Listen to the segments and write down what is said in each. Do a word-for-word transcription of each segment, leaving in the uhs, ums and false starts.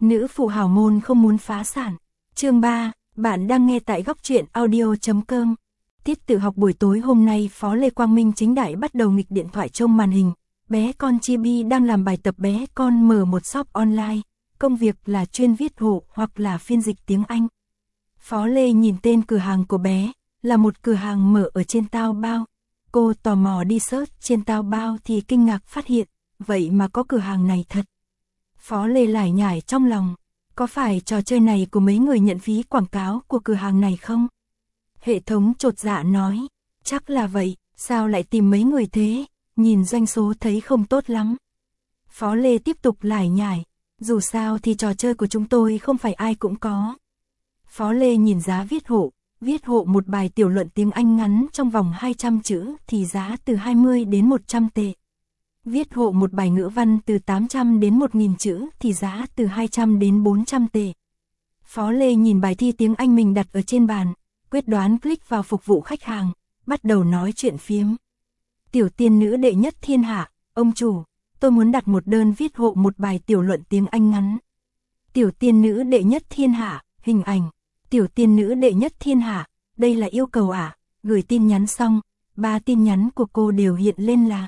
Nữ phụ hào môn không muốn phá sản. Chương ba, bạn đang nghe tại góc truyện audio chấm com. Tiết tự học buổi tối hôm nay Phó Lê Quang Minh chính đại bắt đầu nghịch điện thoại trông màn hình. Bé con Chibi đang làm bài tập. Bé con mở một shop online, công việc là chuyên viết hộ hoặc là phiên dịch tiếng Anh. Phó Lê nhìn tên cửa hàng của bé, là một cửa hàng mở ở trên Taobao. Cô tò mò đi search trên Taobao thì kinh ngạc phát hiện, vậy mà có cửa hàng này thật. Phó Lê lải nhải trong lòng, có phải trò chơi này của mấy người nhận phí quảng cáo của cửa hàng này không? Hệ thống chột dạ nói, chắc là vậy, sao lại tìm mấy người thế, nhìn doanh số thấy không tốt lắm. Phó Lê tiếp tục lải nhải, dù sao thì trò chơi của chúng tôi không phải ai cũng có. Phó Lê nhìn giá viết hộ, viết hộ một bài tiểu luận tiếng Anh ngắn trong vòng hai trăm chữ thì giá từ hai mươi đến một trăm tệ. Viết hộ một bài ngữ văn từ tám trăm đến một nghìn chữ thì giá từ hai trăm đến bốn trăm tệ. Phó Lê nhìn bài thi tiếng Anh mình đặt ở trên bàn, quyết đoán click vào phục vụ khách hàng, bắt đầu nói chuyện phiếm. Tiểu tiên nữ đệ nhất thiên hạ, ông chủ, tôi muốn đặt một đơn viết hộ một bài tiểu luận tiếng Anh ngắn. Tiểu tiên nữ đệ nhất thiên hạ, hình ảnh. Tiểu tiên nữ đệ nhất thiên hạ, đây là yêu cầu à? Gửi tin nhắn xong, ba tin nhắn của cô đều hiện lên là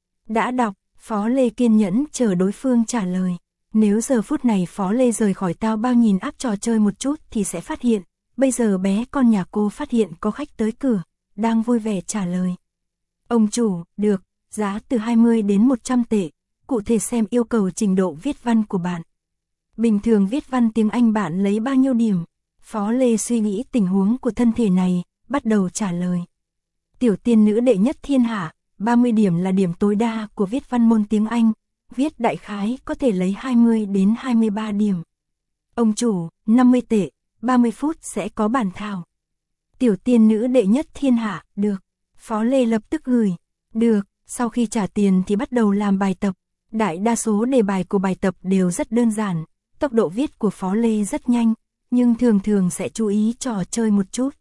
đã đọc. Phó Lê kiên nhẫn chờ đối phương trả lời. Nếu giờ phút này Phó Lê rời khỏi Taobao nhìn app trò chơi một chút thì sẽ phát hiện, bây giờ bé con nhà cô phát hiện có khách tới cửa, đang vui vẻ trả lời. Ông chủ, được, giá từ hai mươi đến một trăm tệ, cụ thể xem yêu cầu trình độ viết văn của bạn. Bình thường viết văn tiếng Anh bạn lấy bao nhiêu điểm? Phó Lê suy nghĩ tình huống của thân thể này, bắt đầu trả lời. Tiểu tiên nữ đệ nhất thiên hạ, ba mươi điểm là điểm tối đa của viết văn môn tiếng Anh, viết đại khái có thể lấy hai mươi đến hai mươi ba điểm. Ông chủ, năm mươi tệ, ba mươi phút sẽ có bản thảo. Tiểu tiên nữ đệ nhất thiên hạ, được. Phó Lê lập tức gửi, được, sau khi trả tiền thì bắt đầu làm bài tập. Đại đa số đề bài của bài tập đều rất đơn giản, tốc độ viết của Phó Lê rất nhanh, nhưng thường thường sẽ chú ý trò chơi một chút.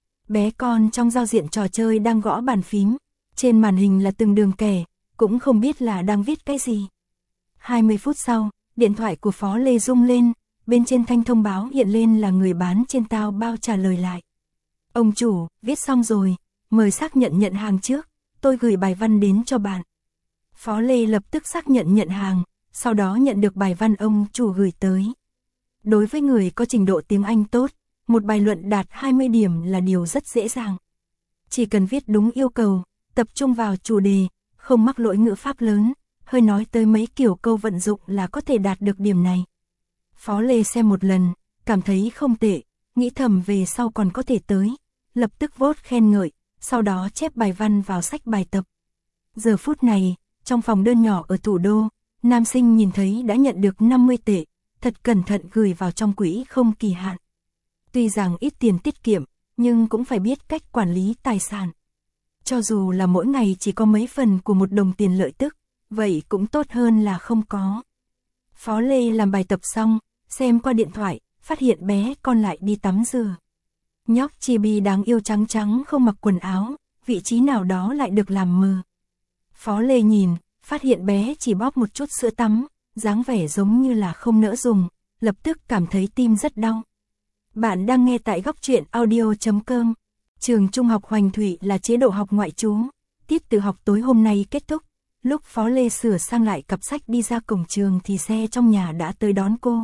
Bé con trong giao diện trò chơi đang gõ bàn phím, trên màn hình là từng đường kẻ, cũng không biết là đang viết cái gì. hai mươi phút sau, điện thoại của Phó Lê rung lên, bên trên thanh thông báo hiện lên là người bán trên Taobao trả lời lại. Ông chủ, viết xong rồi, mời xác nhận nhận hàng trước, tôi gửi bài văn đến cho bạn. Phó Lê lập tức xác nhận nhận hàng, sau đó nhận được bài văn ông chủ gửi tới. Đối với người có trình độ tiếng Anh tốt, một bài luận đạt hai mươi điểm là điều rất dễ dàng. Chỉ cần viết đúng yêu cầu, tập trung vào chủ đề, không mắc lỗi ngữ pháp lớn, hơi nói tới mấy kiểu câu vận dụng là có thể đạt được điểm này. Phó Lê xem một lần, cảm thấy không tệ, nghĩ thầm về sau còn có thể tới, lập tức vote khen ngợi, sau đó chép bài văn vào sách bài tập. Giờ phút này, trong phòng đơn nhỏ ở thủ đô, nam sinh nhìn thấy đã nhận được năm mươi tệ, thật cẩn thận gửi vào trong quỹ không kỳ hạn. Tuy rằng ít tiền tiết kiệm, nhưng cũng phải biết cách quản lý tài sản. Cho dù là mỗi ngày chỉ có mấy phần của một đồng tiền lợi tức, vậy cũng tốt hơn là không có. Phó Lê làm bài tập xong, xem qua điện thoại, phát hiện bé con lại đi tắm rửa. Nhóc Chibi đáng yêu trắng trắng không mặc quần áo, vị trí nào đó lại được làm mờ. Phó Lê nhìn, phát hiện bé chỉ bóp một chút sữa tắm, dáng vẻ giống như là không nỡ dùng, lập tức cảm thấy tim rất đau. Bạn đang nghe tại góc truyện audio chấm com. Trường Trung học Hoành Thủy là chế độ học ngoại trú. Tiết tự học tối hôm nay kết thúc. Lúc Phó Lê sửa sang lại cặp sách đi ra cổng trường thì xe trong nhà đã tới đón cô.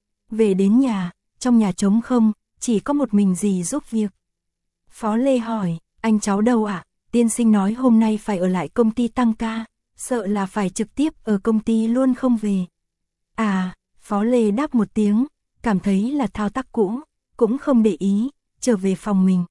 Về đến nhà, trong nhà trống không, chỉ có một mình dì giúp việc. Phó Lê hỏi, anh cháu đâu ạ? À? Tiên sinh nói hôm nay phải ở lại công ty tăng ca, sợ là phải trực tiếp ở công ty luôn không về. À, Phó Lê đáp một tiếng, cảm thấy là thao tác cũ, cũng không để ý, trở về phòng mình.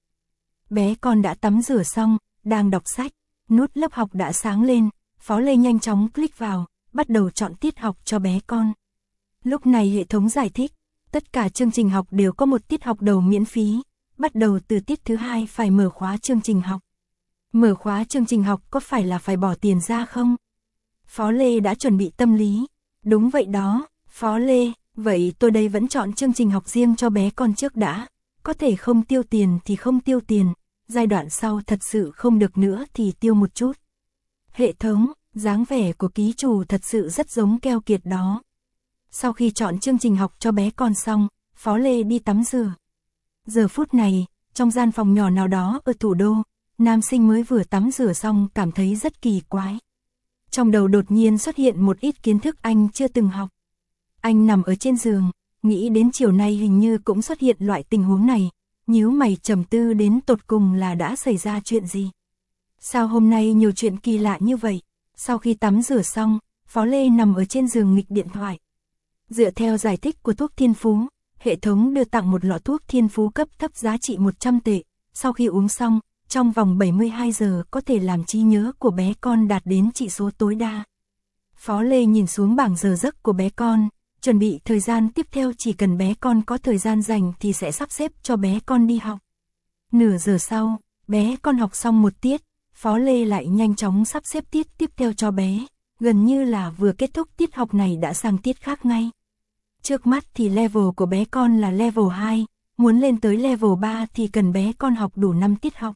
Bé con đã tắm rửa xong, đang đọc sách, nút lớp học đã sáng lên, Phó Lê nhanh chóng click vào, bắt đầu chọn tiết học cho bé con. Lúc này hệ thống giải thích, tất cả chương trình học đều có một tiết học đầu miễn phí, bắt đầu từ tiết thứ hai phải mở khóa chương trình học. Mở khóa chương trình học có phải là phải bỏ tiền ra không? Phó Lê đã chuẩn bị tâm lý. Đúng vậy đó, Phó Lê, vậy tôi đây vẫn chọn chương trình học riêng cho bé con trước đã. Có thể không tiêu tiền thì không tiêu tiền, giai đoạn sau thật sự không được nữa thì tiêu một chút. Hệ thống, dáng vẻ của ký chủ thật sự rất giống keo kiệt đó. Sau khi chọn chương trình học cho bé con xong, Phó Lê đi tắm rửa. Giờ phút này, trong gian phòng nhỏ nào đó ở thủ đô, nam sinh mới vừa tắm rửa xong cảm thấy rất kỳ quái. Trong đầu đột nhiên xuất hiện một ít kiến thức anh chưa từng học. Anh nằm ở trên giường, nghĩ đến chiều nay hình như cũng xuất hiện loại tình huống này, nhíu mày trầm tư đến tột cùng là đã xảy ra chuyện gì. Sao hôm nay nhiều chuyện kỳ lạ như vậy? Sau khi tắm rửa xong, Phó Lê nằm ở trên giường nghịch điện thoại. Dựa theo giải thích của thuốc Thiên Phú, hệ thống đưa tặng một lọ thuốc Thiên Phú cấp thấp giá trị một trăm tệ, sau khi uống xong, trong vòng bảy mươi hai giờ có thể làm trí nhớ của bé con đạt đến chỉ số tối đa. Phó Lê nhìn xuống bảng giờ giấc của bé con, chuẩn bị thời gian tiếp theo chỉ cần bé con có thời gian rảnh thì sẽ sắp xếp cho bé con đi học. Nửa giờ sau, bé con học xong một tiết, Phó Lê lại nhanh chóng sắp xếp tiết tiếp theo cho bé, gần như là vừa kết thúc tiết học này đã sang tiết khác ngay. Trước mắt thì level của bé con là level hai, muốn lên tới level ba thì cần bé con học đủ năm tiết học.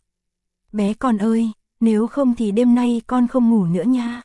Bé con ơi, nếu không thì đêm nay con không ngủ nữa nha.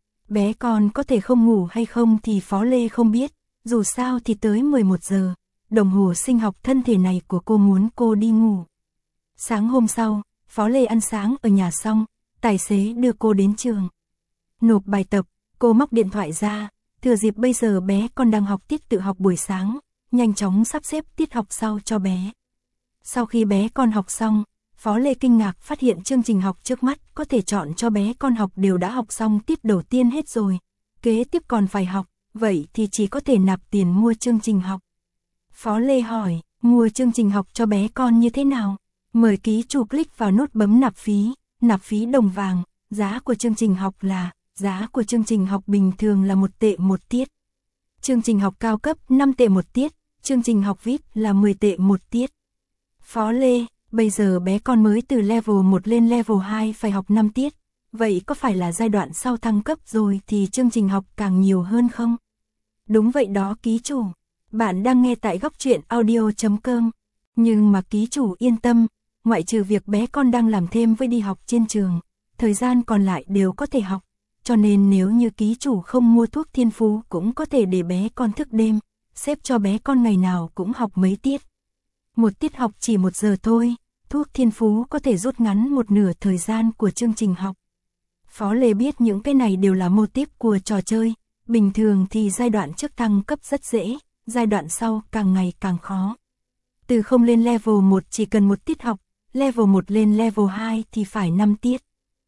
Bé con có thể không ngủ hay không thì Phó Lê không biết, dù sao thì tới mười một giờ, đồng hồ sinh học thân thể này của cô muốn cô đi ngủ. Sáng hôm sau, Phó Lê ăn sáng ở nhà xong, tài xế đưa cô đến trường. Nộp bài tập, cô móc điện thoại ra, thừa dịp bây giờ bé con đang học tiết tự học buổi sáng, nhanh chóng sắp xếp tiết học sau cho bé. Sau khi bé con học xong, Phó Lê kinh ngạc phát hiện chương trình học trước mắt có thể chọn cho bé con học đều đã học xong tiết đầu tiên hết rồi. Kế tiếp còn phải học, vậy thì chỉ có thể nạp tiền mua chương trình học. Phó Lê hỏi, mua chương trình học cho bé con như thế nào? Mời ký chủ click vào nút bấm nạp phí, nạp phí đồng vàng, giá của chương trình học là, giá của chương trình học bình thường là một tệ một tiết. Chương trình học cao cấp năm tệ một tiết, chương trình học vi ai pi là mười tệ một tiết. Phó Lê, bây giờ bé con mới từ level một lên level hai phải học năm tiết, vậy có phải là giai đoạn sau thăng cấp rồi thì chương trình học càng nhiều hơn không? Đúng vậy đó ký chủ, bạn đang nghe tại góc truyện audio chấm com, nhưng mà ký chủ yên tâm, ngoại trừ việc bé con đang làm thêm với đi học trên trường, thời gian còn lại đều có thể học, cho nên nếu như ký chủ không mua thuốc Thiên Phú cũng có thể để bé con thức đêm, xếp cho bé con ngày nào cũng học mấy tiết. Một tiết học chỉ một giờ thôi, thuốc Thiên Phú có thể rút ngắn một nửa thời gian của chương trình học. Phó Lê biết những cái này đều là mô típ của trò chơi, bình thường thì giai đoạn trước thăng cấp rất dễ, giai đoạn sau càng ngày càng khó. Từ không lên level một chỉ cần một tiết học, level một lên level hai thì phải năm tiết.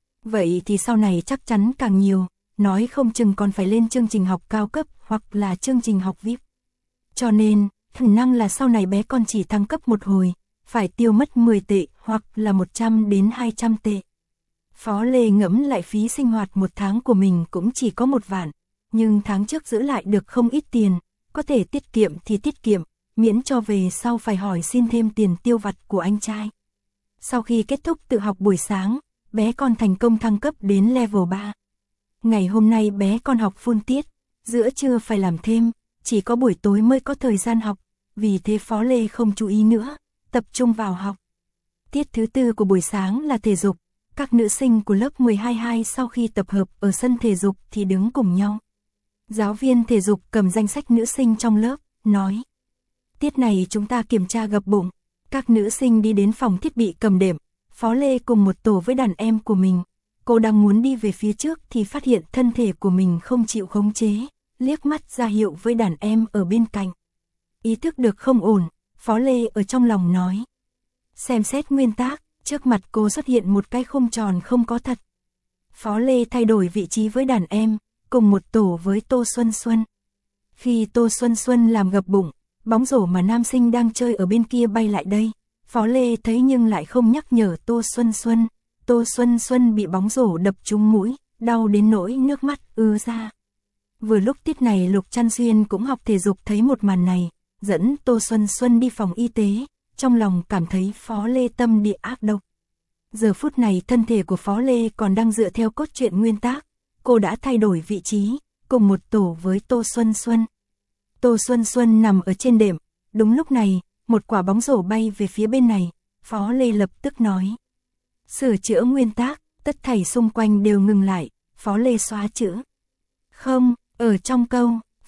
Vậy thì sau này chắc chắn càng nhiều, nói không chừng còn phải lên chương trình học cao cấp hoặc là chương trình học vi ai pi. Cho nên, khả năng là sau này bé con chỉ thăng cấp một hồi, phải tiêu mất mười tệ hoặc là một trăm đến hai trăm tệ. Phó Lê ngẫm lại phí sinh hoạt một tháng của mình cũng chỉ có một vạn, nhưng tháng trước giữ lại được không ít tiền, có thể tiết kiệm thì tiết kiệm, miễn cho về sau phải hỏi xin thêm tiền tiêu vặt của anh trai. Sau khi kết thúc tự học buổi sáng, bé con thành công thăng cấp đến level ba. Ngày hôm nay bé con học full tiết, giữa trưa phải làm thêm, chỉ có buổi tối mới có thời gian học, vì thế Phó Lê không chú ý nữa, tập trung vào học. Tiết thứ tư của buổi sáng là thể dục, các nữ sinh của lớp mười hai hai sau khi tập hợp ở sân thể dục thì đứng cùng nhau. Giáo viên thể dục cầm danh sách nữ sinh trong lớp, nói: tiết này chúng ta kiểm tra gập bụng. Các nữ sinh đi đến phòng thiết bị cầm đệm, Phó Lê cùng một tổ với đàn em của mình. Cô đang muốn đi về phía trước thì phát hiện thân thể của mình không chịu khống chế, liếc mắt ra hiệu với đàn em ở bên cạnh. Ý thức được không ổn, Phó Lê ở trong lòng nói: xem xét nguyên tắc, trước mặt cô xuất hiện một cái khung tròn không có thật. Phó Lê thay đổi vị trí với đàn em, cùng một tổ với Tô Xuân Xuân. Khi Tô Xuân Xuân làm gập bụng, bóng rổ mà nam sinh đang chơi ở bên kia bay lại đây, Phó Lê thấy nhưng lại không nhắc nhở Tô Xuân Xuân. Tô Xuân Xuân bị bóng rổ đập trúng mũi, đau đến nỗi nước mắt ứa ra. Vừa lúc tiết này Lục Trăn Xuyên cũng học thể dục thấy một màn này, dẫn Tô Xuân Xuân đi phòng y tế, trong lòng cảm thấy Phó Lê tâm địa ác độc. Giờ phút này thân thể của Phó Lê còn đang dựa theo cốt truyện nguyên tắc, cô đã thay đổi vị trí, cùng một tổ với Tô Xuân Xuân. Tô Xuân Xuân nằm ở trên đệm, đúng lúc này, một quả bóng rổ bay về phía bên này, Phó Lê lập tức nói: sửa chữa nguyên tắc, tất thảy xung quanh đều ngừng lại, Phó Lê xóa chữ. Không, ở trong câu,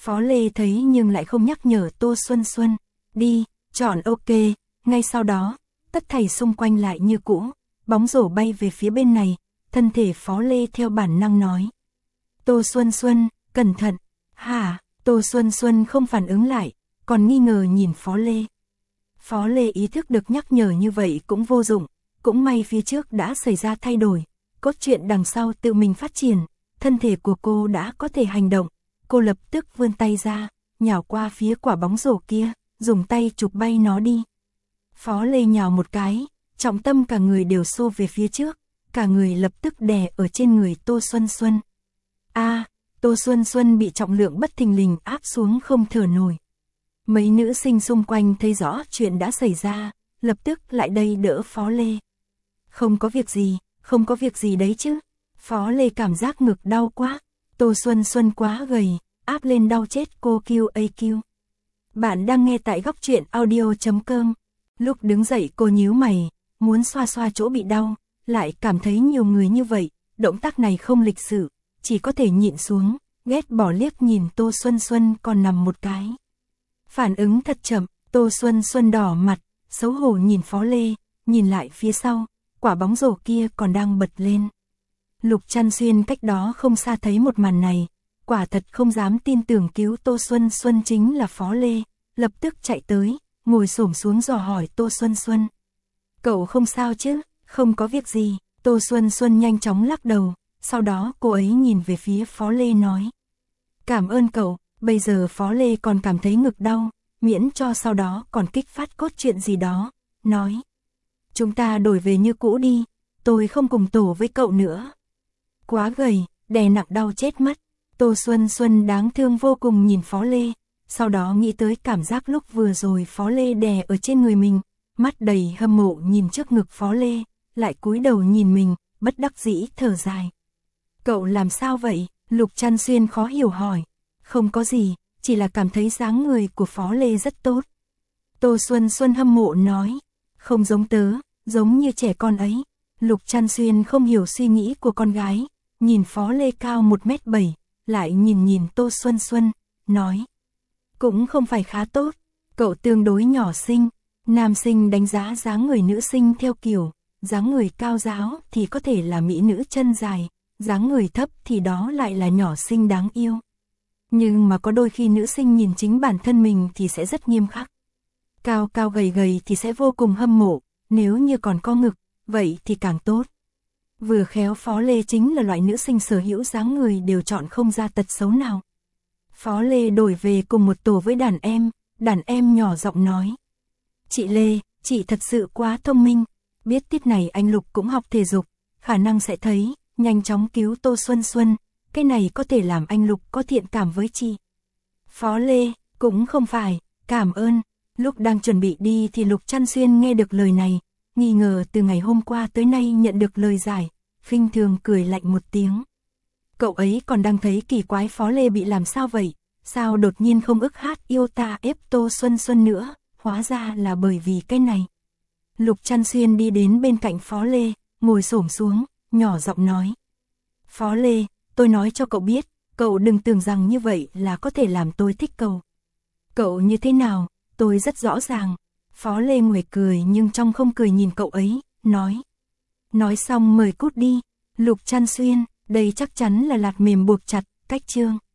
Phó Lê thấy nhưng lại không nhắc nhở Tô Xuân Xuân. Đi, chọn ok, ngay sau đó, tất thảy xung quanh lại như cũ, bóng rổ bay về phía bên này, thân thể Phó Lê theo bản năng nói. Tô Xuân Xuân, cẩn thận, hả, Tô Xuân Xuân không phản ứng lại, còn nghi ngờ nhìn Phó Lê. Phó Lê ý thức được nhắc nhở như vậy cũng vô dụng, cũng may phía trước đã xảy ra thay đổi, cốt truyện đằng sau tự mình phát triển, thân thể của cô đã có thể hành động, cô lập tức vươn tay ra, nhào qua phía quả bóng rổ kia, dùng tay chụp bay nó đi. Phó Lê nhào một cái, trọng tâm cả người đều xô về phía trước, cả người lập tức đè ở trên người Tô Xuân Xuân. A, à, Tô Xuân Xuân bị trọng lượng bất thình lình áp xuống không thở nổi. Mấy nữ sinh xung quanh thấy rõ chuyện đã xảy ra, lập tức lại đây đỡ Phó Lê. Không có việc gì, không có việc gì đấy chứ. Phó Lê cảm giác ngực đau quá. Tô Xuân Xuân quá gầy, áp lên đau chết cô Q A Q. Bạn đang nghe tại góc truyện audio chấm com. Lúc đứng dậy cô nhíu mày, muốn xoa xoa chỗ bị đau, lại cảm thấy nhiều người như vậy, động tác này không lịch sự, chỉ có thể nhịn xuống, ghét bỏ liếc nhìn Tô Xuân Xuân còn nằm một cái. Phản ứng thật chậm, Tô Xuân Xuân đỏ mặt, xấu hổ nhìn Phó Lê, nhìn lại phía sau, quả bóng rổ kia còn đang bật lên. Lục Trăn Xuyên cách đó không xa thấy một màn này, quả thật không dám tin tưởng cứu Tô Xuân Xuân chính là Phó Lê, lập tức chạy tới, ngồi xổm xuống dò hỏi Tô Xuân Xuân. Cậu không sao chứ, không có việc gì, Tô Xuân Xuân nhanh chóng lắc đầu, sau đó cô ấy nhìn về phía Phó Lê nói. Cảm ơn cậu, bây giờ Phó Lê còn cảm thấy ngực đau, miễn cho sau đó còn kích phát cốt truyện gì đó, nói. Chúng ta đổi về như cũ đi, tôi không cùng tổ với cậu nữa. Quá gầy, đè nặng đau chết mất. Tô Xuân Xuân đáng thương vô cùng nhìn Phó Lê, sau đó nghĩ tới cảm giác lúc vừa rồi Phó Lê đè ở trên người mình, mắt đầy hâm mộ nhìn trước ngực Phó Lê, lại cúi đầu nhìn mình, bất đắc dĩ thở dài. Cậu làm sao vậy? Lục Trăn Xuyên khó hiểu hỏi. Không có gì, chỉ là cảm thấy dáng người của Phó Lê rất tốt. Tô Xuân Xuân hâm mộ nói. Không giống tớ, giống như trẻ con ấy. Lục Trăn Xuyên không hiểu suy nghĩ của con gái, nhìn Phó Lê cao một mét bảy, lại nhìn nhìn Tô Xuân Xuân, nói. Cũng không phải khá tốt, cậu tương đối nhỏ xinh, nam sinh đánh giá dáng người nữ sinh theo kiểu, dáng người cao ráo thì có thể là mỹ nữ chân dài, dáng người thấp thì đó lại là nhỏ xinh đáng yêu. Nhưng mà có đôi khi nữ sinh nhìn chính bản thân mình thì sẽ rất nghiêm khắc. Cao cao gầy gầy thì sẽ vô cùng hâm mộ, nếu như còn có ngực, vậy thì càng tốt. Vừa khéo Phó Lê chính là loại nữ sinh sở hữu dáng người đều chọn không ra tật xấu nào. Phó Lê đổi về cùng một tổ với đàn em, đàn em nhỏ giọng nói. Chị Lê, chị thật sự quá thông minh, biết tiết này anh Lục cũng học thể dục, khả năng sẽ thấy, nhanh chóng cứu Tô Xuân Xuân, cái này có thể làm anh Lục có thiện cảm với chị. Phó Lê, cũng không phải, cảm ơn. Lúc đang chuẩn bị đi thì Lục Trăn Xuyên nghe được lời này, nghi ngờ từ ngày hôm qua tới nay nhận được lời giải, khinh thường cười lạnh một tiếng. Cậu ấy còn đang thấy kỳ quái Phó Lê bị làm sao vậy, sao đột nhiên không ức hát yêu ta ép Tô Xuân Xuân nữa, hóa ra là bởi vì cái này. Lục Trăn Xuyên đi đến bên cạnh Phó Lê, ngồi xổm xuống, nhỏ giọng nói. Phó Lê, tôi nói cho cậu biết, cậu đừng tưởng rằng như vậy là có thể làm tôi thích cậu. Cậu như thế nào, tôi rất rõ ràng. Phó Lê ngoài cười nhưng trong không cười nhìn cậu ấy, nói. Nói xong mời cút đi. Lục Trăn Xuyên, đây chắc chắn là lạt mềm buộc chặt, cách chương.